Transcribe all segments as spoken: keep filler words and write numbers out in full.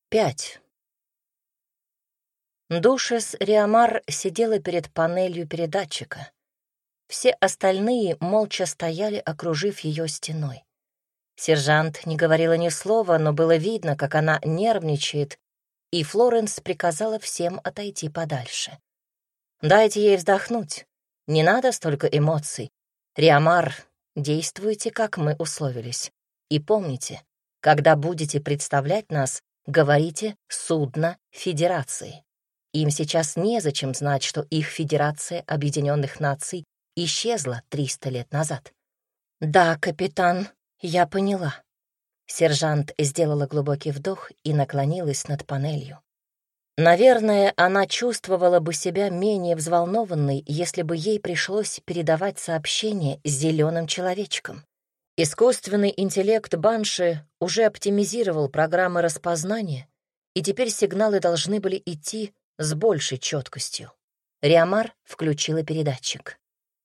Пять. Душес Риамар сидела перед панелью передатчика. Все остальные молча стояли, окружив ее стеной. Сержант не говорила ни слова, но было видно, как она нервничает, и Флоренс приказала всем отойти подальше. «Дайте ей вздохнуть. Не надо столько эмоций. Риамар, действуйте, как мы условились. И помните, когда будете представлять нас, говорите «судно Федерации». Им сейчас незачем знать, что их Федерация Объединенных Наций исчезла триста лет назад. «Да, капитан, я поняла». Сержант сделала глубокий вдох и наклонилась над панелью. Наверное, она чувствовала бы себя менее взволнованной, если бы ей пришлось передавать сообщение с зеленым человечком. Искусственный интеллект Банши уже оптимизировал программы распознания, и теперь сигналы должны были идти с большей четкостью. Риамар включила передатчик.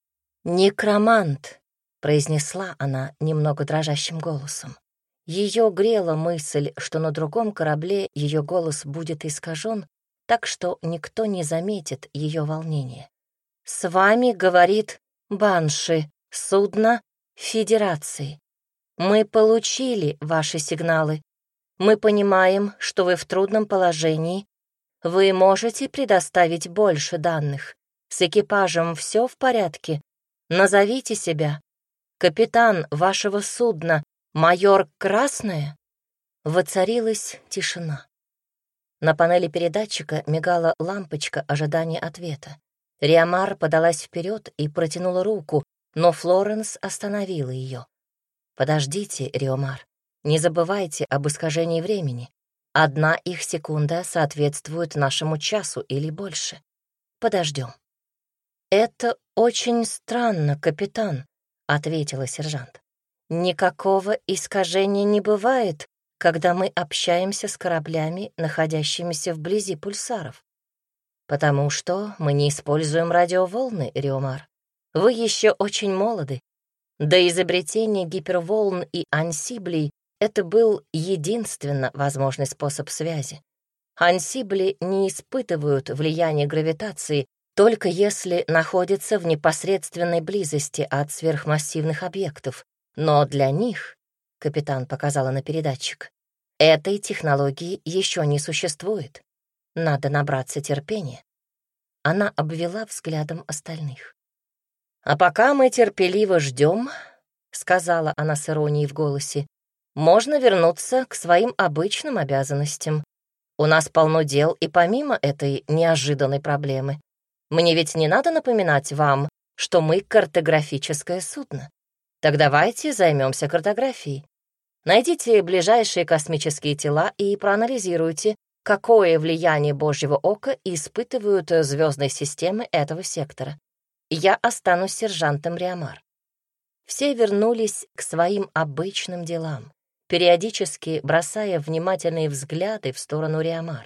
«Некромант», — произнесла она немного дрожащим голосом. Ее грела мысль, что на другом корабле ее голос будет искажен, так что никто не заметит ее волнения. «С вами говорит Банши, судно Федерации. Мы получили ваши сигналы. Мы понимаем, что вы в трудном положении. Вы можете предоставить больше данных. С экипажем все в порядке. Назовите себя. Капитан вашего судна, майор Красная?» Воцарилась тишина. На панели передатчика мигала лампочка ожидания ответа. Риамар подалась вперед и протянула руку, но Флоренс остановила ее. «Подождите, Риомар, не забывайте об искажении времени. Одна их секунда соответствует нашему часу или больше. Подождем». «Это очень странно, капитан», — ответила сержант. «Никакого искажения не бывает, когда мы общаемся с кораблями, находящимися вблизи пульсаров. Потому что мы не используем радиоволны, Риомар. Вы еще очень молоды. До изобретения гиперволн и ансиблей это был единственно возможный способ связи. Ансибли не испытывают влияния гравитации, только если находятся в непосредственной близости от сверхмассивных объектов. Но для них, капитан показала на передатчик, этой технологии еще не существует. Надо набраться терпения. Она обвела взглядом остальных. «А пока мы терпеливо ждем», — сказала она с иронией в голосе, «можно вернуться к своим обычным обязанностям. У нас полно дел и помимо этой неожиданной проблемы. Мне ведь не надо напоминать вам, что мы картографическое судно. Так давайте займемся картографией. Найдите ближайшие космические тела и проанализируйте, какое влияние Божьего ока испытывают звездные системы этого сектора. Я останусь сержантом Риамар». Все вернулись к своим обычным делам, периодически бросая внимательные взгляды в сторону Риамар.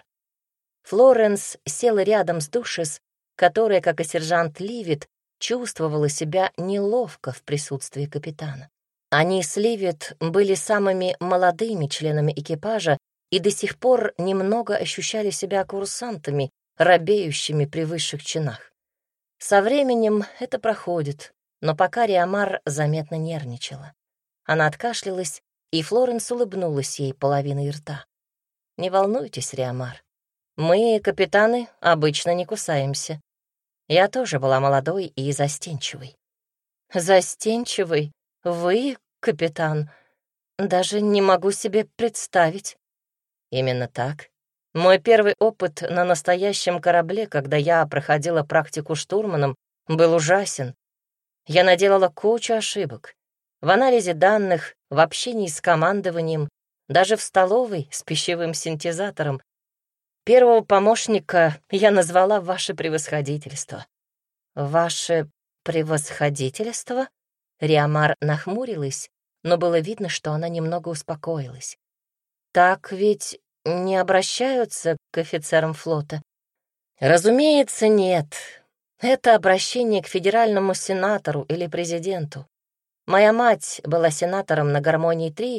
Флоренс села рядом с Душес, которая, как и сержант Ливит, чувствовала себя неловко в присутствии капитана. Они с Ливит были самыми молодыми членами экипажа и до сих пор немного ощущали себя курсантами, робеющими при высших чинах. Со временем это проходит, но пока Риамар заметно нервничала. Она откашлялась, и Флоренс улыбнулась ей половиной рта. «Не волнуйтесь, Риамар. Мы, капитаны, обычно не кусаемся. Я тоже была молодой и застенчивой». «Застенчивый? Вы, капитан? Даже не могу себе представить». «Именно так. Мой первый опыт на настоящем корабле, когда я проходила практику штурманом, был ужасен. Я наделала кучу ошибок. В анализе данных, в общении с командованием, даже в столовой с пищевым синтезатором. Первого помощника я назвала «Ваше превосходительство». «Ваше превосходительство?» Риамар нахмурилась, но было видно, что она немного успокоилась. «Так ведь не обращаются к офицерам флота?» «Разумеется, нет. Это обращение к федеральному сенатору или президенту. Моя мать была сенатором на Гармонии-три,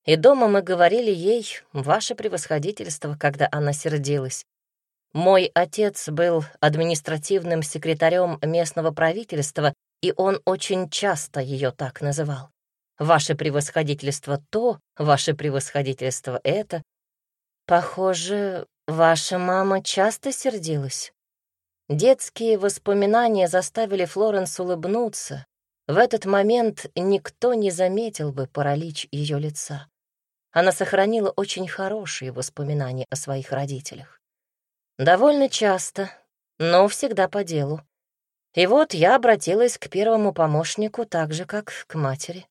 И дома мы говорили ей «Ваше превосходительство», когда она сердилась. Мой отец был административным секретарем местного правительства, и он очень часто ее так называл. «Ваше превосходительство то, ваше превосходительство это». Похоже, ваша мама часто сердилась. Детские воспоминания заставили Флоренс улыбнуться. В этот момент никто не заметил бы паралич ее лица. Она сохранила очень хорошие воспоминания о своих родителях. Довольно часто, но всегда по делу. И вот я обратилась к первому помощнику так же, как к матери.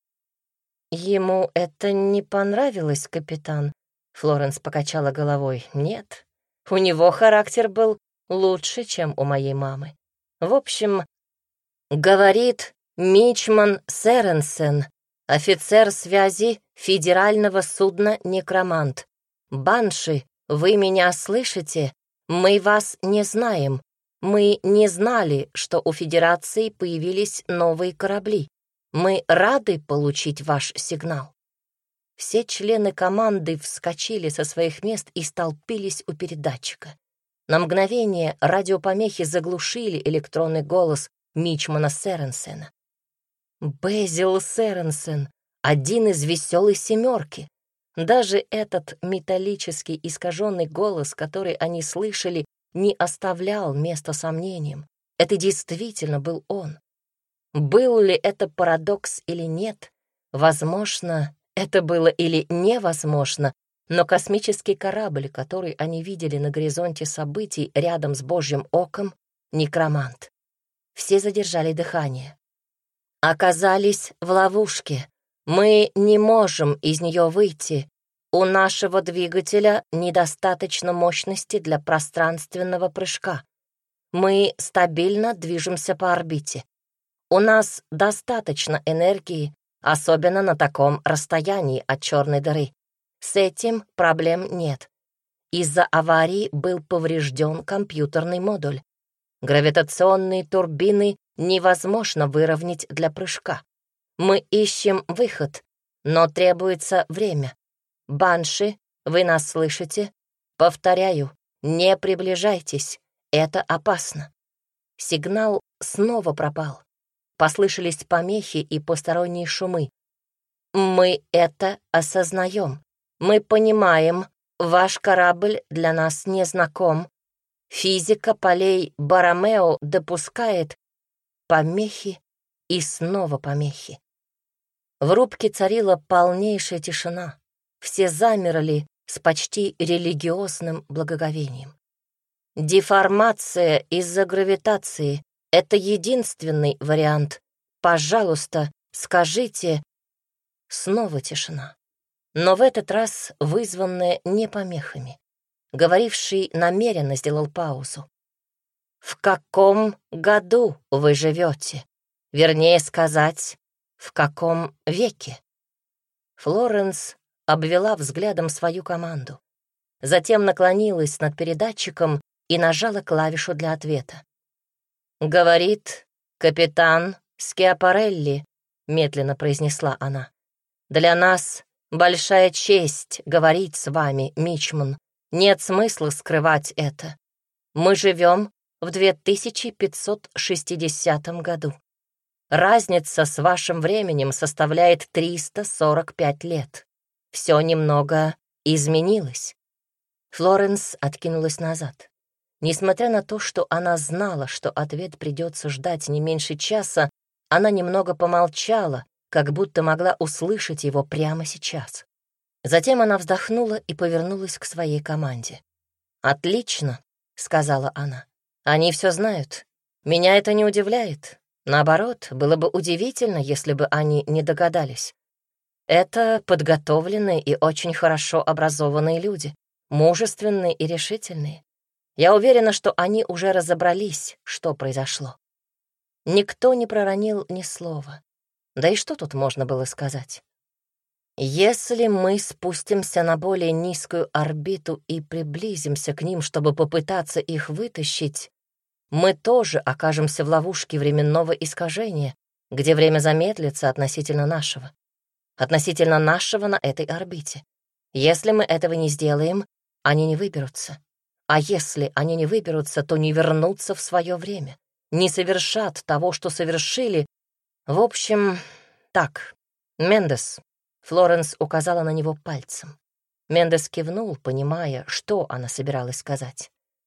Ему это не понравилось, капитан. Флоренс покачала головой. Нет, у него характер был лучше, чем у моей мамы. В общем, говорит Мичман Сэренсен, офицер связи федерального судна «Некромант». «Банши, вы меня слышите? Мы вас не знаем. Мы не знали, что у Федерации появились новые корабли. Мы рады получить ваш сигнал». Все члены команды вскочили со своих мест и столпились у передатчика. На мгновение радиопомехи заглушили электронный голос Мичмана Сэренсена. Безил Сэренсен, один из веселой семерки. Даже этот металлический искаженный голос, который они слышали, не оставлял места сомнениям. Это действительно был он. Был ли это парадокс или нет? Возможно, это было или невозможно, но космический корабль, который они видели на горизонте событий рядом с Божьим оком, некромант. Все задержали дыхание. Оказались в ловушке. Мы не можем из нее выйти. У нашего двигателя недостаточно мощности для пространственного прыжка. Мы стабильно движемся по орбите. У нас достаточно энергии, особенно на таком расстоянии от черной дыры. С этим проблем нет. Из-за аварии был поврежден компьютерный модуль. Гравитационные турбины невозможно выровнять для прыжка. Мы ищем выход, но требуется время. Банши, вы нас слышите? Повторяю, не приближайтесь, это опасно. Сигнал снова пропал. Послышались помехи и посторонние шумы. Мы это осознаем. Мы понимаем, ваш корабль для нас не знаком. Физика полей Баромео допускает помехи и снова помехи. В рубке царила полнейшая тишина. Все замерли с почти религиозным благоговением. Деформация из-за гравитации — это единственный вариант. Пожалуйста, скажите... Снова тишина. Но в этот раз вызванная не помехами. Говоривший намеренно сделал паузу. «В каком году вы живете? Вернее сказать, в каком веке?» Флоренс обвела взглядом свою команду. Затем наклонилась над передатчиком и нажала клавишу для ответа. «Говорит капитан Скиапарелли», — медленно произнесла она. «Для нас большая честь говорить с вами, Мичман. Нет смысла скрывать это. Мы живем в две тысячи пятьсот шестидесятом году. Разница с вашим временем составляет триста сорок пять лет. Все немного изменилось». Флоренс откинулась назад. Несмотря на то, что она знала, что ответ придется ждать не меньше часа, она немного помолчала, как будто могла услышать его прямо сейчас. Затем она вздохнула и повернулась к своей команде. «Отлично», — сказала она. «Они все знают. Меня это не удивляет. Наоборот, было бы удивительно, если бы они не догадались. Это подготовленные и очень хорошо образованные люди, мужественные и решительные. Я уверена, что они уже разобрались, что произошло». Никто не проронил ни слова. Да и что тут можно было сказать? «Если мы спустимся на более низкую орбиту и приблизимся к ним, чтобы попытаться их вытащить, мы тоже окажемся в ловушке временного искажения, где время замедлится относительно нашего. относительно нашего на этой орбите. Если мы этого не сделаем, они не выберутся. А если они не выберутся, то не вернутся в свое время, не совершат того, что совершили. В общем, так, Мендес. Флоренс указала на него пальцем. Мендес кивнул, понимая, что она собиралась сказать.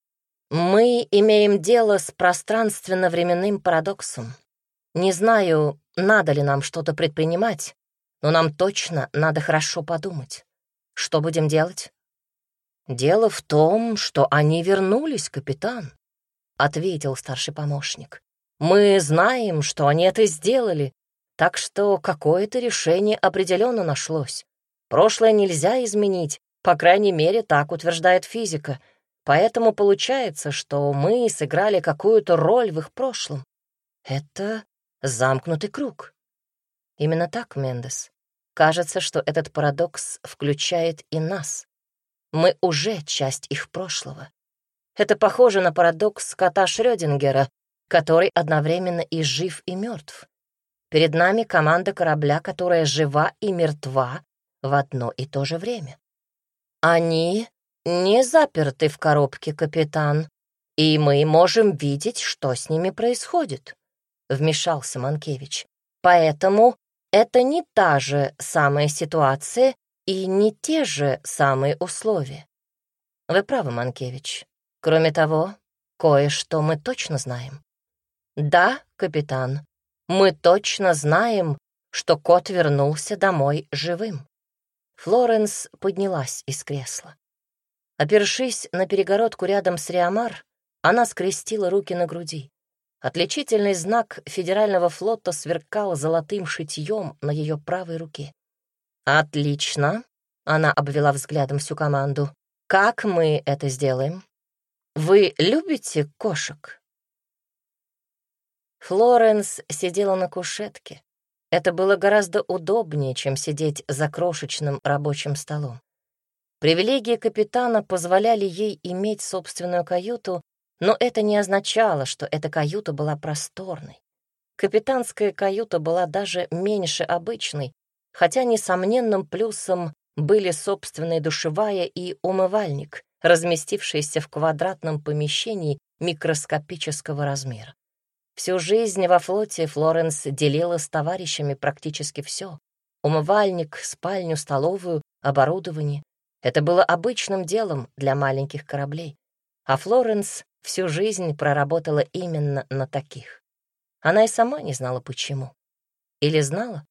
«Мы имеем дело с пространственно-временным парадоксом. Не знаю, надо ли нам что-то предпринимать, но нам точно надо хорошо подумать. Что будем делать?» «Дело в том, что они вернулись, капитан», — ответил старший помощник. «Мы знаем, что они это сделали, так что какое-то решение определенно нашлось. Прошлое нельзя изменить, по крайней мере, так утверждает физика. Поэтому получается, что мы сыграли какую-то роль в их прошлом. Это замкнутый круг». Именно так, Мендес. Кажется, что этот парадокс включает и нас. Мы уже часть их прошлого. Это похоже на парадокс кота Шрёдингера, который одновременно и жив, и мертв. Перед нами команда корабля, которая жива и мертва в одно и то же время. Они не заперты в коробке, капитан, и мы можем видеть, что с ними происходит, — вмешался Манкевич. Поэтому это не та же самая ситуация и не те же самые условия. Вы правы, Манкевич. Кроме того, кое-что мы точно знаем. Да, капитан, мы точно знаем, что кот вернулся домой живым. Флоренс поднялась из кресла. Опершись на перегородку рядом с Риамар, она скрестила руки на груди. Отличительный знак Федерального флота сверкал золотым шитьем на ее правой руке. «Отлично!» — она обвела взглядом всю команду. «Как мы это сделаем? Вы любите кошек?» Флоренс сидела на кушетке. Это было гораздо удобнее, чем сидеть за крошечным рабочим столом. Привилегии капитана позволяли ей иметь собственную каюту, но это не означало, что эта каюта была просторной. Капитанская каюта была даже меньше обычной, хотя несомненным плюсом были собственная душевая и умывальник, разместившиеся в квадратном помещении микроскопического размера. Всю жизнь во флоте Флоренс делила с товарищами практически все: умывальник, спальню, столовую, оборудование. Это было обычным делом для маленьких кораблей, а Флоренс всю жизнь проработала именно на таких. Она и сама не знала, почему. Или знала?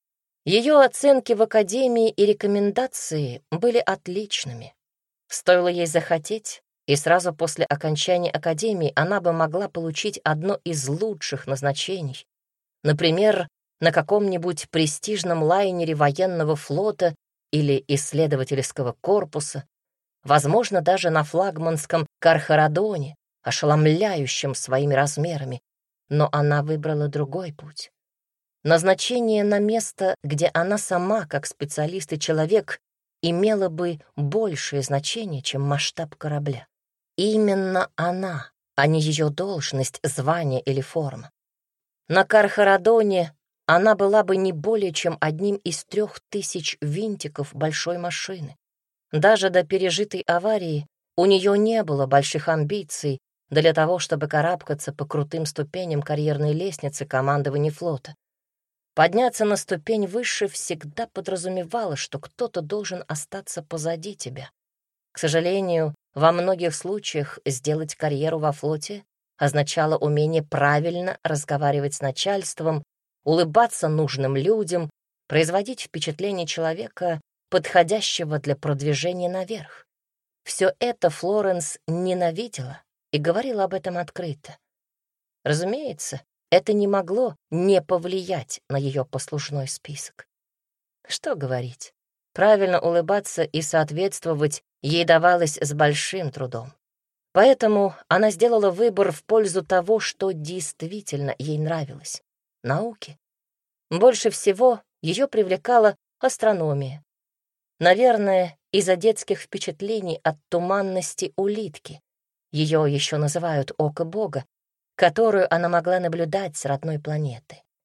Ее оценки в академии и рекомендации были отличными. Стоило ей захотеть, и сразу после окончания академии она бы могла получить одно из лучших назначений. Например, на каком-нибудь престижном лайнере военного флота или исследовательского корпуса, возможно, даже на флагманском Кархарадоне, ошеломляющем своими размерами, но она выбрала другой путь. Назначение на место, где она сама, как специалист и человек, имела бы большее значение, чем масштаб корабля. Именно она, а не ее должность, звание или форма. На Кархарадоне она была бы не более чем одним из трех тысяч винтиков большой машины. Даже до пережитой аварии у нее не было больших амбиций для того, чтобы карабкаться по крутым ступеням карьерной лестницы командования флота. Подняться на ступень выше всегда подразумевало, что кто-то должен остаться позади тебя. К сожалению, во многих случаях сделать карьеру во флоте означало умение правильно разговаривать с начальством, улыбаться нужным людям, производить впечатление человека, подходящего для продвижения наверх. Все это Флоренс ненавидела и говорила об этом открыто. Разумеется, это не могло не повлиять на ее послужной список. Что говорить? Правильно улыбаться и соответствовать ей давалось с большим трудом. Поэтому она сделала выбор в пользу того, что действительно ей нравилось — науки. Больше всего ее привлекала астрономия. Наверное, из-за детских впечатлений от туманности улитки. Ее еще называют «око Бога», которую она могла наблюдать с родной планеты.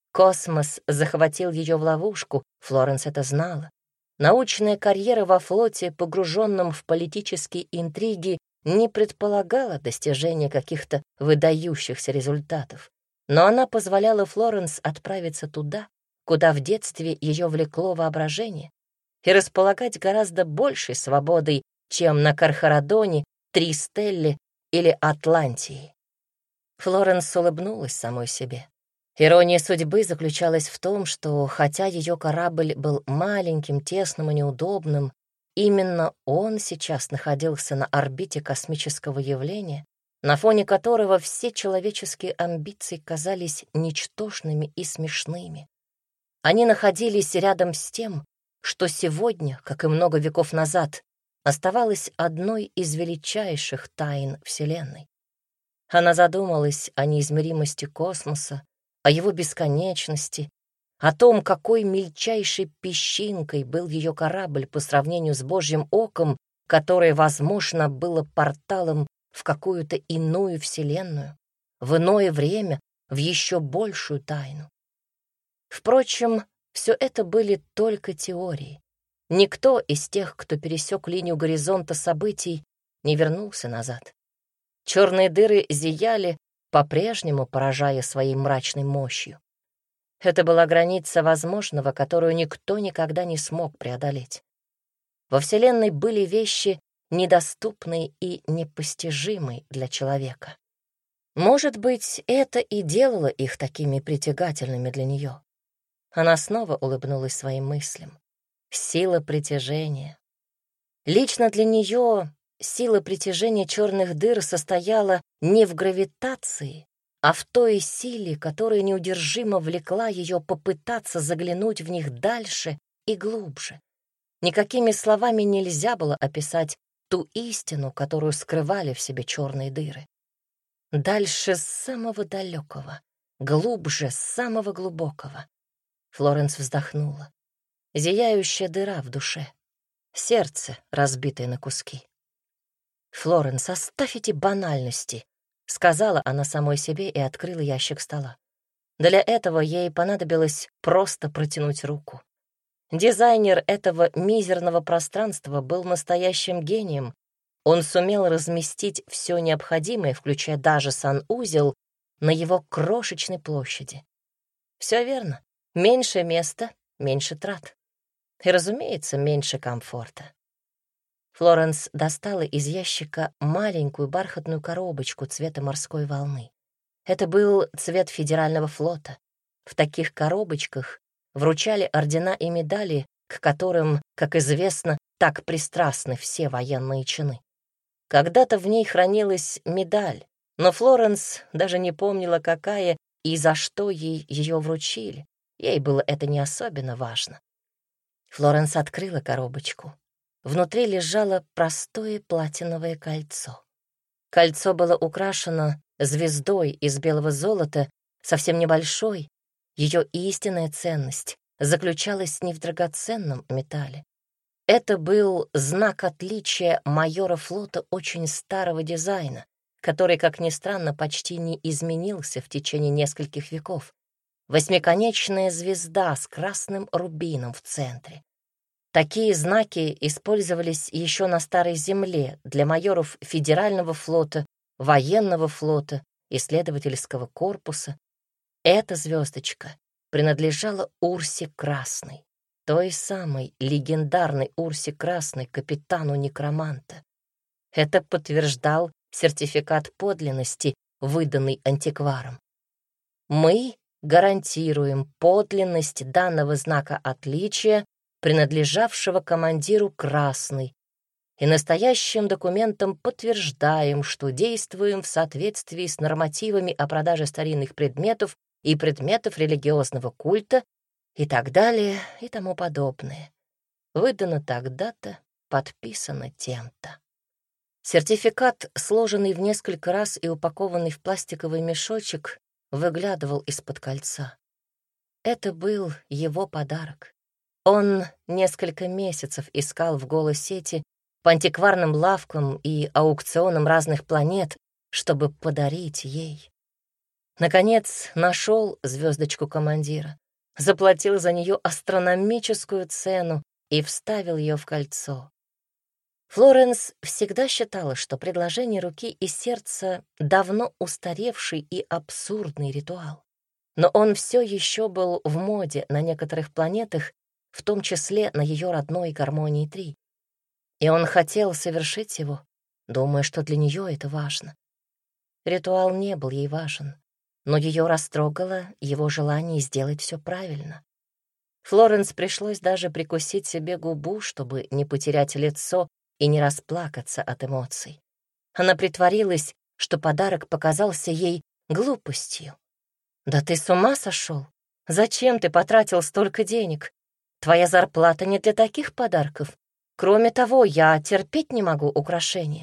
Космос захватил ее в ловушку, Флоренс это знала. Научная карьера во флоте, погруженном в политические интриги, не предполагала достижения каких-то выдающихся результатов. Но она позволяла Флоренс отправиться туда, куда в детстве ее влекло воображение, и располагать гораздо большей свободой, чем на Кархарадоне, Тристелле или Атлантии. Флоренс улыбнулась самой себе. Ирония судьбы заключалась в том, что, хотя ее корабль был маленьким, тесным и неудобным, именно он сейчас находился на орбите космического явления, на фоне которого все человеческие амбиции казались ничтожными и смешными. Они находились рядом с тем, что сегодня, как и много веков назад, оставалось одной из величайших тайн Вселенной. Она задумалась о неизмеримости космоса, о его бесконечности, о том, какой мельчайшей песчинкой был ее корабль по сравнению с Божьим оком, которое, возможно, было порталом в какую-то иную вселенную, в иное время, в еще большую тайну. Впрочем, все это были только теории. Никто из тех, кто пересек линию горизонта событий, не вернулся назад. Черные дыры зияли, по-прежнему поражая своей мрачной мощью. Это была граница возможного, которую никто никогда не смог преодолеть. Во Вселенной были вещи, недоступные и непостижимые для человека. Может быть, это и делало их такими притягательными для нее. Она снова улыбнулась своим мыслям. Сила притяжения. Лично для нее сила притяжения черных дыр состояла не в гравитации, а в той силе, которая неудержимо влекла ее попытаться заглянуть в них дальше и глубже. Никакими словами нельзя было описать ту истину, которую скрывали в себе черные дыры. Дальше самого далекого, глубже самого глубокого. Флоренс вздохнула. Зияющая дыра в душе. Сердце, разбитое на куски. «Флоренс, оставь эти банальности», — сказала она самой себе и открыла ящик стола. Для этого ей понадобилось просто протянуть руку. Дизайнер этого мизерного пространства был настоящим гением. Он сумел разместить все необходимое, включая даже санузел, на его крошечной площади. Все верно. Меньше места, меньше трат. И, разумеется, меньше комфорта. Флоренс достала из ящика маленькую бархатную коробочку цвета морской волны. Это был цвет Федерального флота. В таких коробочках вручали ордена и медали, к которым, как известно, так пристрастны все военные чины. Когда-то в ней хранилась медаль, но Флоренс даже не помнила, какая и за что ей ее вручили. Ей было это не особенно важно. Флоренс открыла коробочку. Внутри лежало простое платиновое кольцо. Кольцо было украшено звездой из белого золота, совсем небольшой. Ее истинная ценность заключалась не в драгоценном металле. Это был знак отличия майора флота очень старого дизайна, который, как ни странно, почти не изменился в течение нескольких веков. Восьмиконечная звезда с красным рубином в центре. Такие знаки использовались еще на Старой Земле для майоров Федерального флота, военного флота, исследовательского корпуса. Эта звездочка принадлежала Урсе Красной, той самой легендарной Урсе Красной, капитану Некроманта. Это подтверждал сертификат подлинности, выданный антикваром. Мы гарантируем подлинность данного знака отличия, принадлежавшего командиру Красной, и настоящим документом подтверждаем, что действуем в соответствии с нормативами о продаже старинных предметов и предметов религиозного культа и так далее и тому подобное. Выдано тогда-то, подписано тем-то. Сертификат, сложенный в несколько раз и упакованный в пластиковый мешочек, выглядывал из-под кольца. Это был его подарок. Он несколько месяцев искал в голосети по антикварным лавкам и аукционам разных планет, чтобы подарить ей. Наконец нашел звездочку командира, заплатил за нее астрономическую цену и вставил ее в кольцо. Флоренс всегда считала, что предложение руки и сердца — давно устаревший и абсурдный ритуал. Но он все еще был в моде на некоторых планетах, в том числе на ее родной гармонии три. И он хотел совершить его, думая, что для нее это важно. Ритуал не был ей важен, но ее растрогало его желание сделать все правильно. Флоренс пришлось даже прикусить себе губу, чтобы не потерять лицо и не расплакаться от эмоций. Она притворилась, что подарок показался ей глупостью. «Да ты с ума сошел? Зачем ты потратил столько денег? Твоя зарплата не для таких подарков. Кроме того, я терпеть не могу украшения».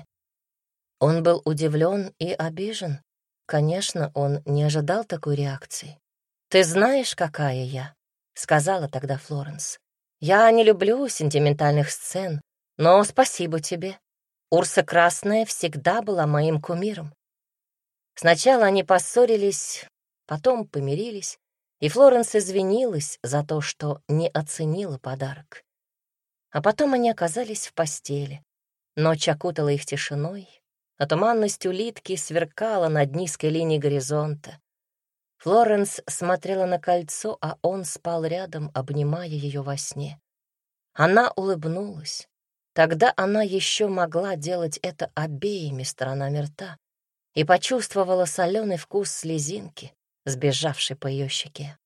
Он был удивлен и обижен. Конечно, он не ожидал такой реакции. «Ты знаешь, какая я?» — сказала тогда Флоренс. «Я не люблю сентиментальных сцен, но спасибо тебе. Урса Красная всегда была моим кумиром». Сначала они поссорились, потом помирились, и Флоренс извинилась за то, что не оценила подарок. А потом они оказались в постели. Ночь окутала их тишиной, а туманность улитки сверкала над низкой линией горизонта. Флоренс смотрела на кольцо, а он спал рядом, обнимая ее во сне. Она улыбнулась. Тогда она еще могла делать это обеими сторонами рта и почувствовала соленый вкус слезинки, сбежавшей по ее щеке.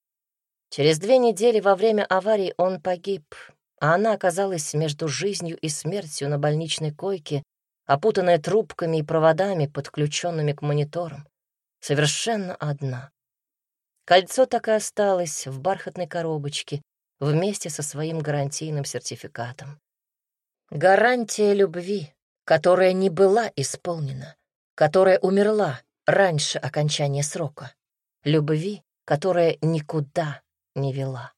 Через две недели во время аварии он погиб, а она оказалась между жизнью и смертью на больничной койке, опутанная трубками и проводами, подключенными к мониторам, совершенно одна. Кольцо так и осталось в бархатной коробочке вместе со своим гарантийным сертификатом. Гарантия любви, которая не была исполнена, которая умерла раньше окончания срока, любви, которая никуда не вела.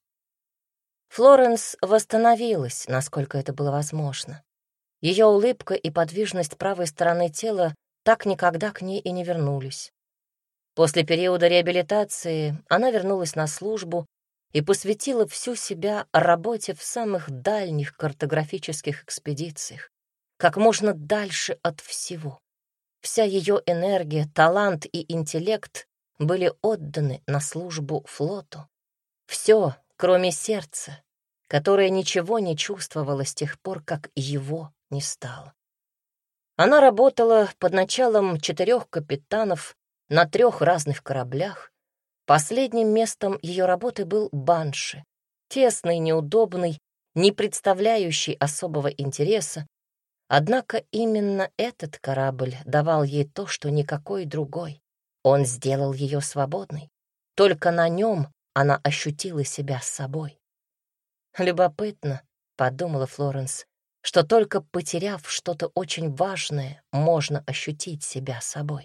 Флоренс восстановилась, насколько это было возможно. Ее улыбка и подвижность правой стороны тела так никогда к ней и не вернулись. После периода реабилитации она вернулась на службу и посвятила всю себя работе в самых дальних картографических экспедициях, как можно дальше от всего. Вся ее энергия, талант и интеллект были отданы на службу флоту. Все, кроме сердца, которое ничего не чувствовало с тех пор, как его не стало. Она работала под началом четырех капитанов на трех разных кораблях. Последним местом ее работы был Банши, тесный, неудобный, не представляющий особого интереса. Однако именно этот корабль давал ей то, что никакой другой. Он сделал ее свободной. Только на нем она ощутила себя собой. «Любопытно», — подумала Флоренс, что только потеряв что-то очень важное, можно ощутить себя собой.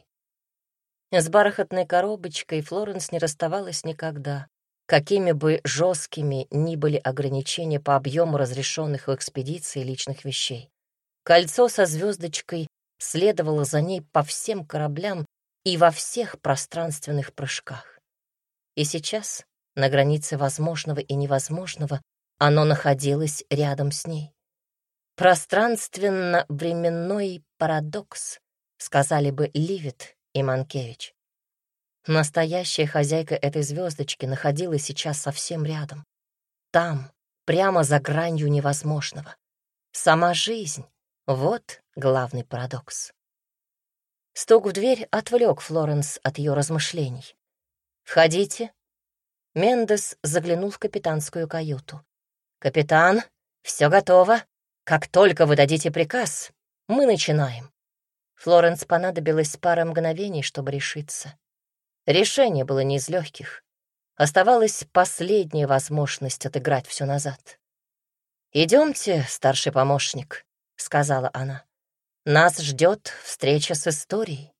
С бархатной коробочкой Флоренс не расставалась никогда, какими бы жесткими ни были ограничения по объему разрешенных в экспедиции личных вещей. Кольцо со звездочкой следовало за ней по всем кораблям и во всех пространственных прыжках. И сейчас, на границе возможного и невозможного, оно находилось рядом с ней. Пространственно-временной парадокс, сказали бы Ливит и Манкевич. Настоящая хозяйка этой звездочки находилась сейчас совсем рядом. Там, прямо за гранью невозможного. Сама жизнь — вот главный парадокс. Стук в дверь отвлек Флоренс от ее размышлений. «Входите». Мендес заглянул в капитанскую каюту. «Капитан, все готово. Как только вы дадите приказ, мы начинаем». Флоренс понадобилось пара мгновений, чтобы решиться. Решение было не из легких. Оставалась последняя возможность отыграть все назад. «Идемте, старший помощник», — сказала она. «Нас ждет встреча с историей».